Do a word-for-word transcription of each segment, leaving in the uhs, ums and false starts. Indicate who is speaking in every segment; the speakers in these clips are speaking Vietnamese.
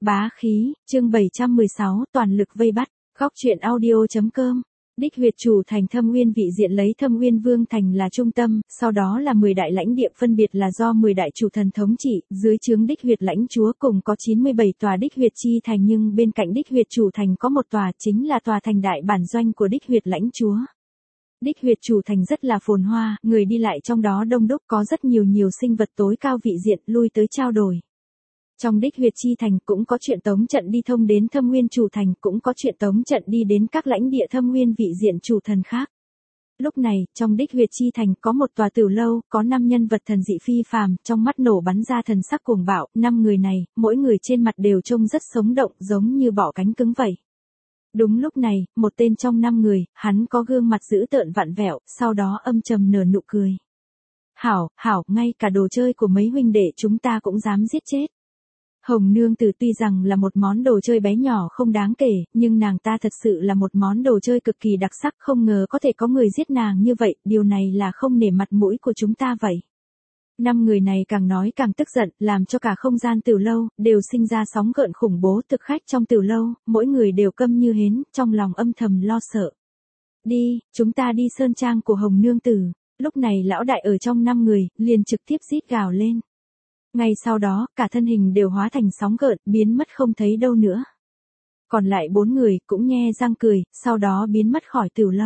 Speaker 1: Bá khí, chương bảy trăm mười sáu, toàn lực vây bắt, góc truyện audio.com. Đích huyệt chủ thành Thâm Uyên vị diện lấy Thâm Uyên Vương thành là trung tâm, sau đó là mười đại lãnh địa phân biệt là do mười đại chủ thần thống trị, dưới trướng đích huyệt lãnh chúa cùng có chín mươi bảy tòa đích huyệt chi thành, nhưng bên cạnh đích huyệt chủ thành có một tòa, chính là tòa thành đại bản doanh của đích huyệt lãnh chúa. Đích huyệt chủ thành rất là phồn hoa, người đi lại trong đó đông đúc, có rất nhiều nhiều sinh vật tối cao vị diện lui tới trao đổi. Trong đích huyệt chi thành cũng có chuyện tống trận đi thông đến Thâm Nguyên chủ thành, cũng có chuyện tống trận đi đến các lãnh địa Thâm Nguyên vị diện chủ thần khác. Lúc này, trong đích huyệt chi thành có một tòa tử lâu, có năm nhân vật thần dị phi phàm, trong mắt nổ bắn ra thần sắc cuồng bạo, năm người này, mỗi người trên mặt đều trông rất sống động, giống như bọ cánh cứng vậy. Đúng lúc này, một tên trong năm người, hắn có gương mặt dữ tợn vặn vẹo, sau đó âm trầm nở nụ cười. Hảo, hảo, ngay cả đồ chơi của mấy huynh đệ chúng ta cũng dám giết chết. Hồng Nương Tử tuy rằng là một món đồ chơi bé nhỏ không đáng kể, nhưng nàng ta thật sự là một món đồ chơi cực kỳ đặc sắc, không ngờ có thể có người giết nàng như vậy, điều này là không nể mặt mũi của chúng ta vậy. Năm người này càng nói càng tức giận, làm cho cả không gian Tử lâu đều sinh ra sóng gợn khủng bố. Thực khách trong Tử lâu, mỗi người đều câm như hến, trong lòng âm thầm lo sợ. Đi, chúng ta đi sơn trang của Hồng Nương Tử. Lúc này lão đại ở trong năm người, liền trực tiếp rít gào lên. Ngay sau đó, cả thân hình đều hóa thành sóng gợn, biến mất không thấy đâu nữa. Còn lại bốn người cũng nhe răng cười, sau đó biến mất khỏi Tử lâu.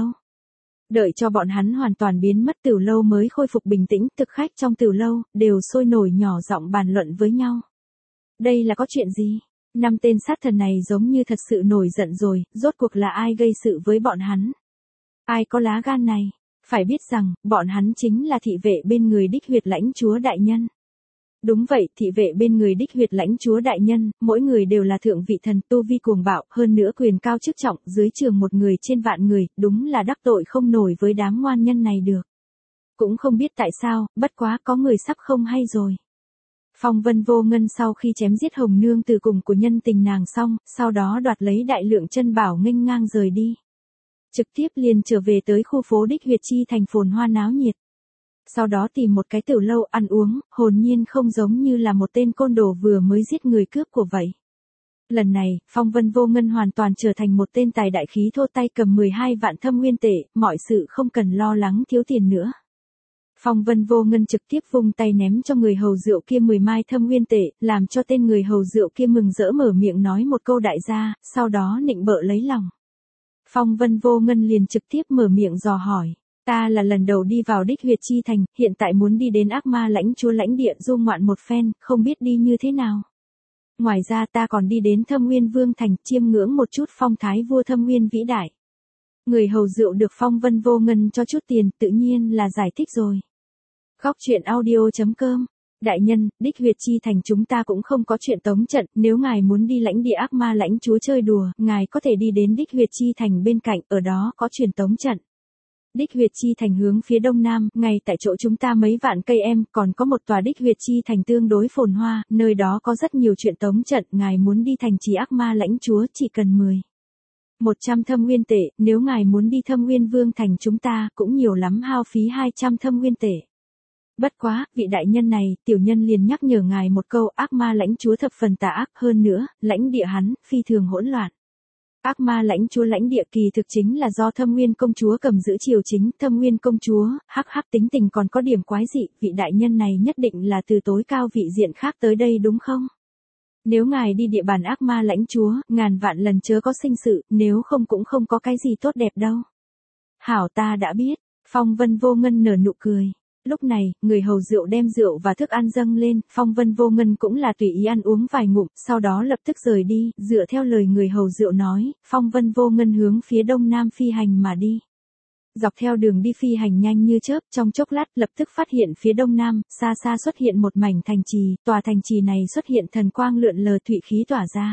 Speaker 1: Đợi cho bọn hắn hoàn toàn biến mất, Tử lâu mới khôi phục bình tĩnh, thực khách trong Tử lâu đều sôi nổi nhỏ giọng bàn luận với nhau. Đây là có chuyện gì? Năm tên sát thần này giống như thật sự nổi giận rồi, rốt cuộc là ai gây sự với bọn hắn? Ai có lá gan này? Phải biết rằng, bọn hắn chính là thị vệ bên người đích huyệt lãnh chúa đại nhân. Đúng vậy, thị vệ bên người đích huyệt lãnh chúa đại nhân, mỗi người đều là thượng vị thần, tu vi cuồng bạo, hơn nữa quyền cao chức trọng, dưới trường một người trên vạn người, đúng là đắc tội không nổi với đám ngoan nhân này được. Cũng không biết tại sao, bất quá có người sắp không hay rồi. Phong Vân Vô Ngân sau khi chém giết Hồng Nương Tử cùng của nhân tình nàng xong, sau đó đoạt lấy đại lượng chân bảo nghênh ngang rời đi. Trực tiếp liền trở về tới khu phố đích huyệt chi thành phồn hoa náo nhiệt. Sau đó tìm một cái tiểu lâu ăn uống, hồn nhiên không giống như là một tên côn đồ vừa mới giết người cướp của vậy. Lần này, Phong Vân Vô Ngân hoàn toàn trở thành một tên tài đại khí thô, tay cầm mười hai vạn thâm nguyên tệ, mọi sự không cần lo lắng thiếu tiền nữa. Phong Vân Vô Ngân trực tiếp vung tay ném cho người hầu rượu kia mười mai thâm nguyên tệ, làm cho tên người hầu rượu kia mừng rỡ mở miệng nói một câu đại gia, sau đó nịnh bợ lấy lòng. Phong Vân Vô Ngân liền trực tiếp mở miệng dò hỏi. Ta là lần đầu đi vào đích huyệt chi thành, hiện tại muốn đi đến ác ma lãnh chúa lãnh địa du ngoạn một phen, không biết đi như thế nào. Ngoài ra ta còn đi đến Thâm Nguyên Vương thành, chiêm ngưỡng một chút phong thái vua Thâm Nguyên vĩ đại. Người hầu rượu được Phong Vân Vô Ngân cho chút tiền, tự nhiên là giải thích rồi. Góc truyện audio.com. Đại nhân, đích huyệt chi thành chúng ta cũng không có chuyện tống trận, nếu ngài muốn đi lãnh địa ác ma lãnh chúa chơi đùa, ngài có thể đi đến đích huyệt chi thành bên cạnh, ở đó có truyền tống trận. Đích huyệt chi thành hướng phía đông nam, ngay tại chỗ chúng ta mấy vạn cây em, còn có một tòa đích huyệt chi thành tương đối phồn hoa, nơi đó có rất nhiều chuyện tống trận, ngài muốn đi thành trì ác ma lãnh chúa chỉ cần mười. một trăm thâm nguyên tệ, nếu ngài muốn đi Thâm Nguyên Vương thành chúng ta, cũng nhiều lắm hao phí hai trăm thâm nguyên tệ. Bất quá, vị đại nhân này, tiểu nhân liền nhắc nhở ngài một câu, ác ma lãnh chúa thập phần tà ác, hơn nữa, lãnh địa hắn, phi thường hỗn loạn. Ác ma lãnh chúa lãnh địa kỳ thực chính là do Thâm Nguyên công chúa cầm giữ triều chính, Thâm Nguyên công chúa, hắc hắc tính tình còn có điểm quái dị, vị đại nhân này nhất định là từ tối cao vị diện khác tới đây đúng không? Nếu ngài đi địa bàn ác ma lãnh chúa, ngàn vạn lần chớ có sinh sự, nếu không cũng không có cái gì tốt đẹp đâu. Hảo, ta đã biết. Phong Vân Vô Ngân nở nụ cười. Lúc này, người hầu rượu đem rượu và thức ăn dâng lên, Phong Vân Vô Ngân cũng là tùy ý ăn uống vài ngụm, sau đó lập tức rời đi, dựa theo lời người hầu rượu nói, Phong Vân Vô Ngân hướng phía đông nam phi hành mà đi. Dọc theo đường đi phi hành nhanh như chớp, trong chốc lát lập tức phát hiện phía đông nam, xa xa xuất hiện một mảnh thành trì, tòa thành trì này xuất hiện thần quang lượn lờ, thụy khí tỏa ra.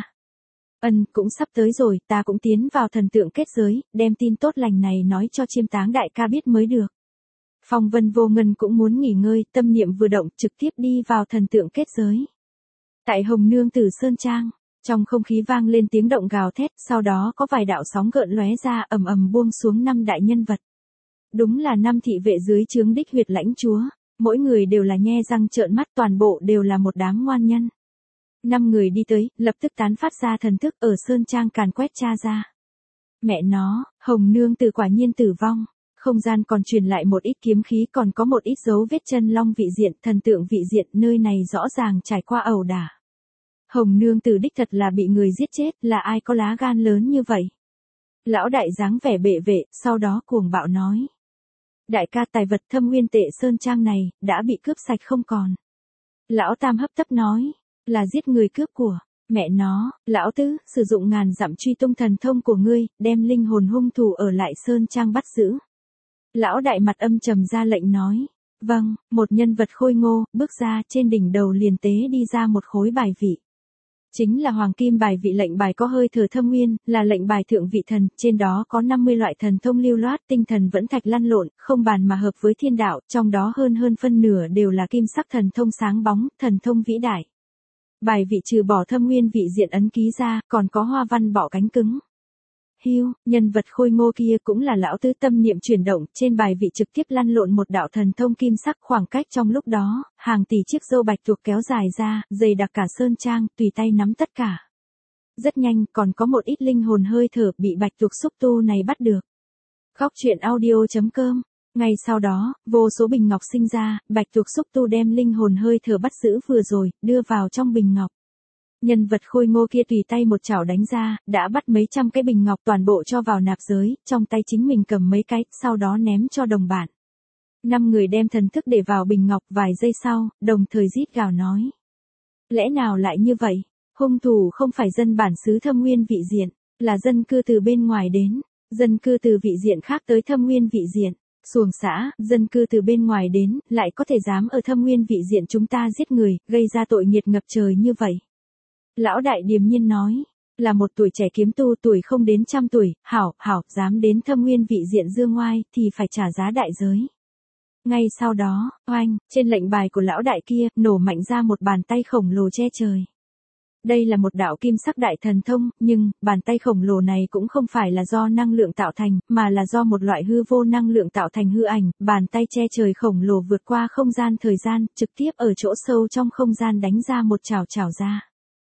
Speaker 1: Ân, cũng sắp tới rồi, ta cũng tiến vào thần tượng kết giới, đem tin tốt lành này nói cho Chiêm Táng đại ca biết mới được. Phong Vân Vô Ngân cũng muốn nghỉ ngơi, tâm niệm vừa động trực tiếp đi vào thần tượng kết giới. Tại Hồng Nương Tử Sơn Trang, trong không khí vang lên tiếng động gào thét, sau đó có vài đạo sóng gợn lóe ra ầm ầm buông xuống năm đại nhân vật. Đúng là năm thị vệ dưới trướng đích huyệt lãnh chúa, mỗi người đều là nhe răng trợn mắt, toàn bộ đều là một đám ngoan nhân. Năm người đi tới, lập tức tán phát ra thần thức ở sơn trang càn quét tra ra. Mẹ nó, Hồng nương tử quả nhiên tử vong. Không gian còn truyền lại một ít kiếm khí, còn có một ít dấu vết chân long vị diện, thần tượng vị diện, nơi này rõ ràng trải qua ẩu đả. Hồng nương tử đích thật là bị người giết chết, là ai có lá gan lớn như vậy? Lão đại dáng vẻ bệ vệ, sau đó cuồng bạo nói. Đại ca, tài vật Thâm Nguyên Tệ Sơn Trang này, đã bị cướp sạch không còn. Lão tam hấp tấp nói, là giết người cướp của. Mẹ nó, lão tứ, sử dụng ngàn dặm truy tung thần thông của ngươi, đem linh hồn hung thủ ở lại Sơn Trang bắt giữ. Lão đại mặt âm trầm ra lệnh nói. Vâng, một nhân vật khôi ngô, bước ra, trên đỉnh đầu liền tế đi ra một khối bài vị. Chính là hoàng kim bài vị, lệnh bài có hơi thở thâm nguyên, là lệnh bài thượng vị thần, trên đó có năm mươi loại thần thông lưu loát, tinh thần vẫn thạch lăn lộn, không bàn mà hợp với thiên đạo, trong đó hơn hơn phân nửa đều là kim sắc thần thông sáng bóng, thần thông vĩ đại. Bài vị trừ bỏ thâm nguyên vị diện ấn ký ra, còn có hoa văn bọ cánh cứng. Hiu, nhân vật khôi ngô kia cũng là lão tứ, tâm niệm chuyển động, trên bài vị trực tiếp lăn lộn một đạo thần thông kim sắc, khoảng cách trong lúc đó, hàng tỷ chiếc râu bạch tuộc kéo dài ra, dày đặc cả sơn trang, tùy tay nắm tất cả. Rất nhanh, còn có một ít linh hồn hơi thở bị bạch tuộc xúc tu này bắt được. Góc truyện audio chấm com. Ngay sau đó, vô số bình ngọc sinh ra, bạch tuộc xúc tu đem linh hồn hơi thở bắt giữ vừa rồi, đưa vào trong bình ngọc. Nhân vật khôi ngô kia tùy tay một chảo đánh ra, đã bắt mấy trăm cái bình ngọc toàn bộ cho vào nạp giới, trong tay chính mình cầm mấy cái, sau đó ném cho đồng bạn. Năm người đem thần thức để vào bình ngọc, vài giây sau, đồng thời rít gào nói. Lẽ nào lại như vậy? Hung thủ không phải dân bản xứ Thâm Nguyên vị diện, là dân cư từ bên ngoài đến, dân cư từ vị diện khác tới Thâm Nguyên vị diện. Xuồng xã, dân cư từ bên ngoài đến, lại có thể dám ở Thâm Nguyên vị diện chúng ta giết người, gây ra tội nghiệt ngập trời như vậy. Lão đại điềm nhiên nói, là một tuổi trẻ kiếm tu, tuổi không đến trăm tuổi, hảo, hảo, dám đến Thâm Nguyên vị diện dương ngoai, thì phải trả giá đại giới. Ngay sau đó, oanh, trên lệnh bài của lão đại kia, nổ mạnh ra một bàn tay khổng lồ che trời. Đây là một đạo kim sắc đại thần thông, nhưng, bàn tay khổng lồ này cũng không phải là do năng lượng tạo thành, mà là do một loại hư vô năng lượng tạo thành hư ảnh, bàn tay che trời khổng lồ vượt qua không gian thời gian, trực tiếp ở chỗ sâu trong không gian đánh ra một chảo chảo ra.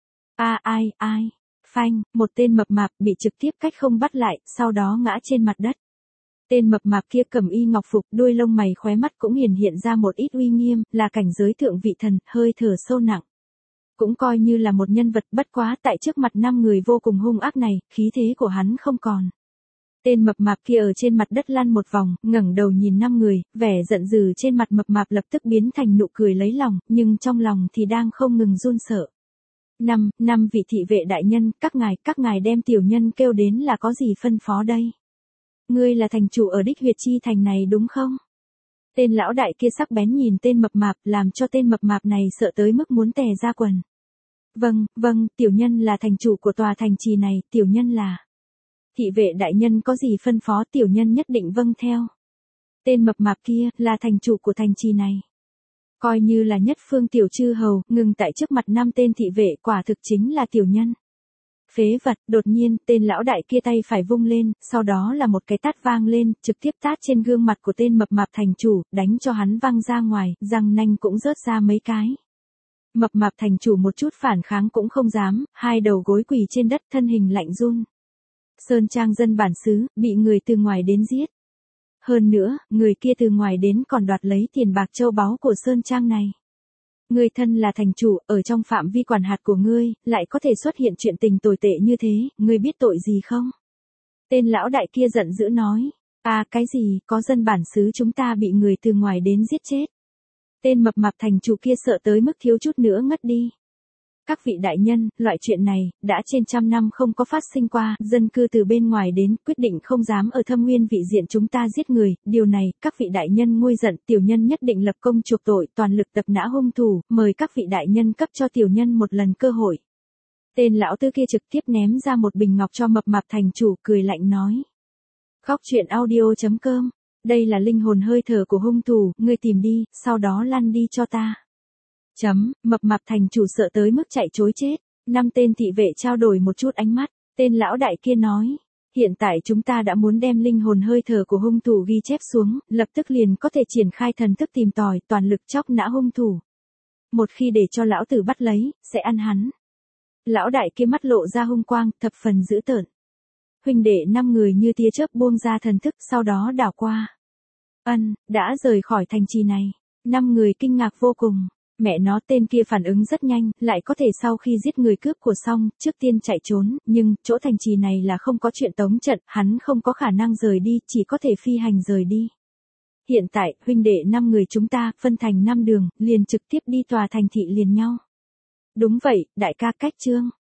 Speaker 1: A ai, ai, phanh, một tên mập mạp bị trực tiếp cách không bắt lại, sau đó ngã trên mặt đất. Tên mập mạp kia cầm y ngọc phục, đuôi lông mày khóe mắt cũng hiển hiện ra một ít uy nghiêm, là cảnh giới thượng vị thần, hơi thở sâu nặng. Cũng coi như là một nhân vật, bất quá tại trước mặt năm người vô cùng hung ác này, khí thế của hắn không còn. Tên mập mạp kia ở trên mặt đất lăn một vòng, ngẩng đầu nhìn năm người, vẻ giận dữ trên mặt mập mạp lập tức biến thành nụ cười lấy lòng, nhưng trong lòng thì đang không ngừng run sợ. Năm, năm vị thị vệ đại nhân, các ngài, các ngài đem tiểu nhân kêu đến là có gì phân phó đây? Ngươi là thành chủ ở Đích Huyệt Chi thành này đúng không? Tên lão đại kia sắc bén nhìn tên mập mạp, làm cho tên mập mạp này sợ tới mức muốn tè ra quần. Vâng, vâng, tiểu nhân là thành chủ của tòa thành trì này, tiểu nhân là. Thị vệ đại nhân có gì phân phó, tiểu nhân nhất định vâng theo. Tên mập mạp kia, là thành chủ của thành trì này. Coi như là nhất phương tiểu chư hầu, ngừng tại trước mặt năm tên thị vệ, quả thực chính là tiểu nhân. Phế vật, đột nhiên, tên lão đại kia tay phải vung lên, sau đó là một cái tát vang lên, trực tiếp tát trên gương mặt của tên mập mạp thành chủ, đánh cho hắn văng ra ngoài, răng nanh cũng rớt ra mấy cái. Mập mạp thành chủ một chút phản kháng cũng không dám, hai đầu gối quỳ trên đất, thân hình lạnh run. Sơn trang dân bản xứ, bị người từ ngoài đến giết. Hơn nữa, người kia từ ngoài đến còn đoạt lấy tiền bạc châu báu của Sơn trang này. Ngươi thân là thành chủ, ở trong phạm vi quản hạt của ngươi, lại có thể xuất hiện chuyện tình tồi tệ như thế, ngươi biết tội gì không? Tên lão đại kia giận dữ nói, à cái gì, có dân bản xứ chúng ta bị người từ ngoài đến giết chết. Tên mập mạp thành chủ kia sợ tới mức thiếu chút nữa ngất đi. Các vị đại nhân, loại chuyện này, đã trên trăm năm không có phát sinh qua, dân cư từ bên ngoài đến, quyết định không dám ở Thâm Nguyên vị diện chúng ta giết người, điều này, các vị đại nhân nguôi giận, tiểu nhân nhất định lập công chuộc tội, toàn lực tập nã hung thủ, mời các vị đại nhân cấp cho tiểu nhân một lần cơ hội. Tên lão tư kia trực tiếp ném ra một bình ngọc cho mập mạp thành chủ, cười lạnh nói. Góc truyện audio chấm com, đây là linh hồn hơi thở của hung thủ, ngươi tìm đi, sau đó lăn đi cho ta. Chấm, mập mạp thành chủ sợ tới mức chạy trối chết. Năm tên thị vệ trao đổi một chút ánh mắt, tên lão đại kia nói, hiện tại chúng ta đã muốn đem linh hồn hơi thở của hung thủ ghi chép xuống, lập tức liền có thể triển khai thần thức tìm tòi, toàn lực chóc nã hung thủ. Một khi để cho lão tử bắt lấy, sẽ ăn hắn. Lão đại kia mắt lộ ra hung quang, thập phần dữ tợn. Huynh đệ năm người như tia chớp buông ra thần thức, sau đó đảo qua. Ân, đã rời khỏi thành trì này. Năm người kinh ngạc vô cùng. Mẹ nó, tên kia phản ứng rất nhanh, lại có thể sau khi giết người cướp của xong, trước tiên chạy trốn, nhưng, chỗ thành trì này là không có chuyện tống trận, hắn không có khả năng rời đi, chỉ có thể phi hành rời đi. Hiện tại, huynh đệ năm người chúng ta, phân thành năm đường, liền trực tiếp đi tòa thành thị liền nhau. Đúng vậy, đại ca, cách chương.